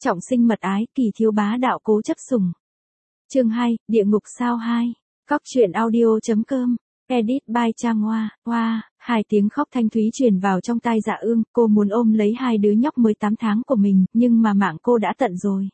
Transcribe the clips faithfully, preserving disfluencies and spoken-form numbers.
Trọng sinh mật ái, kỳ thiếu bá đạo cố chấp sủng. Chương hai, địa ngục sao hai. Cóc truyện audio.com. Edit by Trang Hoa. Hoa, hai tiếng khóc thanh thúy truyền vào trong tai Dạ Ương, cô muốn ôm lấy hai đứa nhóc mới tám tháng của mình, nhưng mà mạng cô đã tận rồi.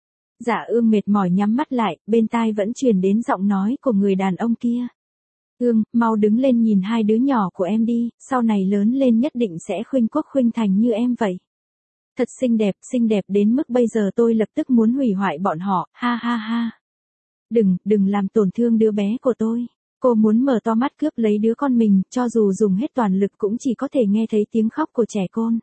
Dạ Ương mệt mỏi nhắm mắt lại, bên tai vẫn truyền đến giọng nói của người đàn ông kia. Ương, mau đứng lên nhìn hai đứa nhỏ của em đi, sau này lớn lên nhất định sẽ khuynh quốc khuynh thành như em vậy. Thật xinh đẹp, xinh đẹp đến mức bây giờ tôi lập tức muốn hủy hoại bọn họ, ha ha ha. Đừng, đừng làm tổn thương đứa bé của tôi. Cô muốn mở to mắt cướp lấy đứa con mình, cho dù dùng hết toàn lực cũng chỉ có thể nghe thấy tiếng khóc của trẻ con.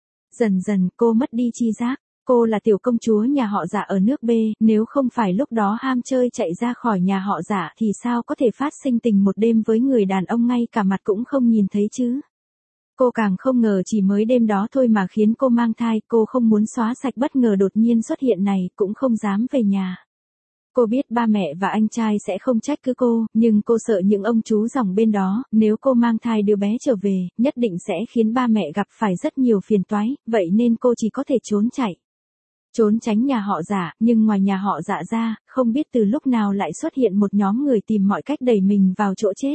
Dần dần cô mất đi tri giác. Cô là tiểu công chúa nhà họ Dạ ở nước B, nếu không phải lúc đó ham chơi chạy ra khỏi nhà họ Dạ thì sao có thể phát sinh tình một đêm với người đàn ông ngay cả mặt cũng không nhìn thấy chứ. Cô càng không ngờ chỉ mới đêm đó thôi mà khiến cô mang thai, cô không muốn xóa sạch bất ngờ đột nhiên xuất hiện này, cũng không dám về nhà. Cô biết ba mẹ và anh trai sẽ không trách cứ cô, nhưng cô sợ những ông chú dòng bên đó, nếu cô mang thai đứa bé trở về, nhất định sẽ khiến ba mẹ gặp phải rất nhiều phiền toái, vậy nên cô chỉ có thể trốn chạy. Trốn tránh nhà họ Dạ, nhưng ngoài nhà họ Dạ ra, không biết từ lúc nào lại xuất hiện một nhóm người tìm mọi cách đẩy mình vào chỗ chết.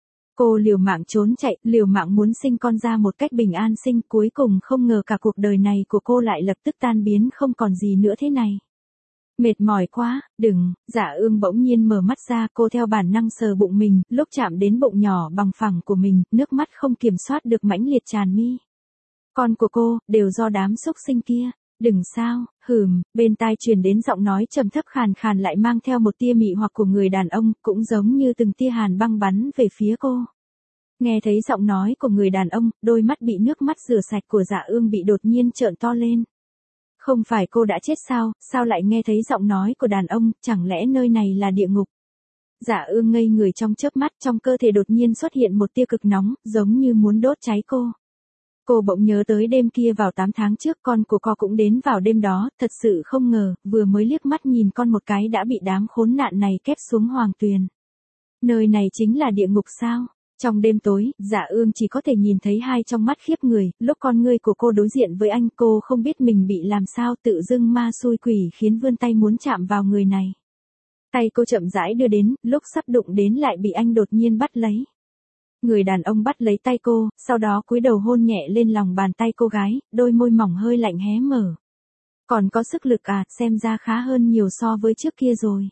Cô liều mạng trốn chạy, liều mạng muốn sinh con ra một cách bình an sinh, cuối cùng không ngờ cả cuộc đời này của cô lại lập tức tan biến không còn gì nữa thế này. Mệt mỏi quá, đừng, Dạ Ương bỗng nhiên mở mắt ra, cô theo bản năng sờ bụng mình, lúc chạm đến bụng nhỏ bằng phẳng của mình, nước mắt không kiểm soát được mãnh liệt tràn mi. Con của cô, đều do đám xúc sinh kia. Đừng sao, hừm, bên tai truyền đến giọng nói trầm thấp khàn khàn lại mang theo một tia mị hoặc của người đàn ông, cũng giống như từng tia hàn băng bắn về phía cô. Nghe thấy giọng nói của người đàn ông, đôi mắt bị nước mắt rửa sạch của Dạ Ương bị đột nhiên trợn to lên. Không phải cô đã chết sao, sao lại nghe thấy giọng nói của đàn ông, chẳng lẽ nơi này là địa ngục? Dạ Ương ngây người trong chớp mắt, trong cơ thể đột nhiên xuất hiện một tia cực nóng, giống như muốn đốt cháy cô. Cô bỗng nhớ tới đêm kia vào tám tháng trước con của cô cũng đến vào đêm đó, thật sự không ngờ, vừa mới liếc mắt nhìn con một cái đã bị đám khốn nạn này kép xuống hoàng tuyền. Nơi này chính là địa ngục sao? Trong đêm tối, Dạ Ương chỉ có thể nhìn thấy hai trong mắt khiếp người, lúc con ngươi của cô đối diện với anh cô không biết mình bị làm sao tự dưng ma xui quỷ khiến vươn tay muốn chạm vào người này. Tay cô chậm rãi đưa đến, lúc sắp đụng đến lại bị anh đột nhiên bắt lấy. Người đàn ông bắt lấy tay cô, sau đó cúi đầu hôn nhẹ lên lòng bàn tay cô gái, đôi môi mỏng hơi lạnh hé mở. Còn có sức lực à, xem ra khá hơn nhiều so với trước kia rồi.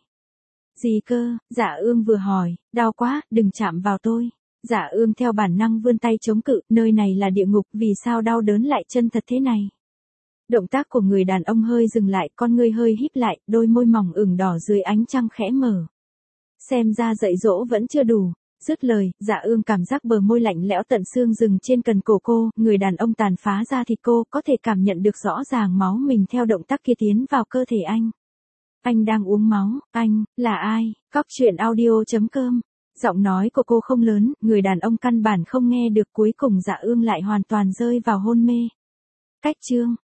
Gì cơ, Dạ Ương vừa hỏi, đau quá, đừng chạm vào tôi. Dạ Ương theo bản năng vươn tay chống cự, nơi này là địa ngục, vì sao đau đớn lại chân thật thế này. Động tác của người đàn ông hơi dừng lại, con ngươi hơi híp lại, đôi môi mỏng ửng đỏ dưới ánh trăng khẽ mở. Xem ra dạy dỗ vẫn chưa đủ. Dứt lời, Dạ Ương cảm giác bờ môi lạnh lẽo tận xương dừng trên cần cổ cô, người đàn ông tàn phá ra thịt cô, có thể cảm nhận được rõ ràng máu mình theo động tác kia tiến vào cơ thể anh. Anh đang uống máu, anh, là ai? Cóc truyện audio.com. Giọng nói của cô không lớn, người đàn ông căn bản không nghe được, cuối cùng Dạ Ương lại hoàn toàn rơi vào hôn mê. Cách chương.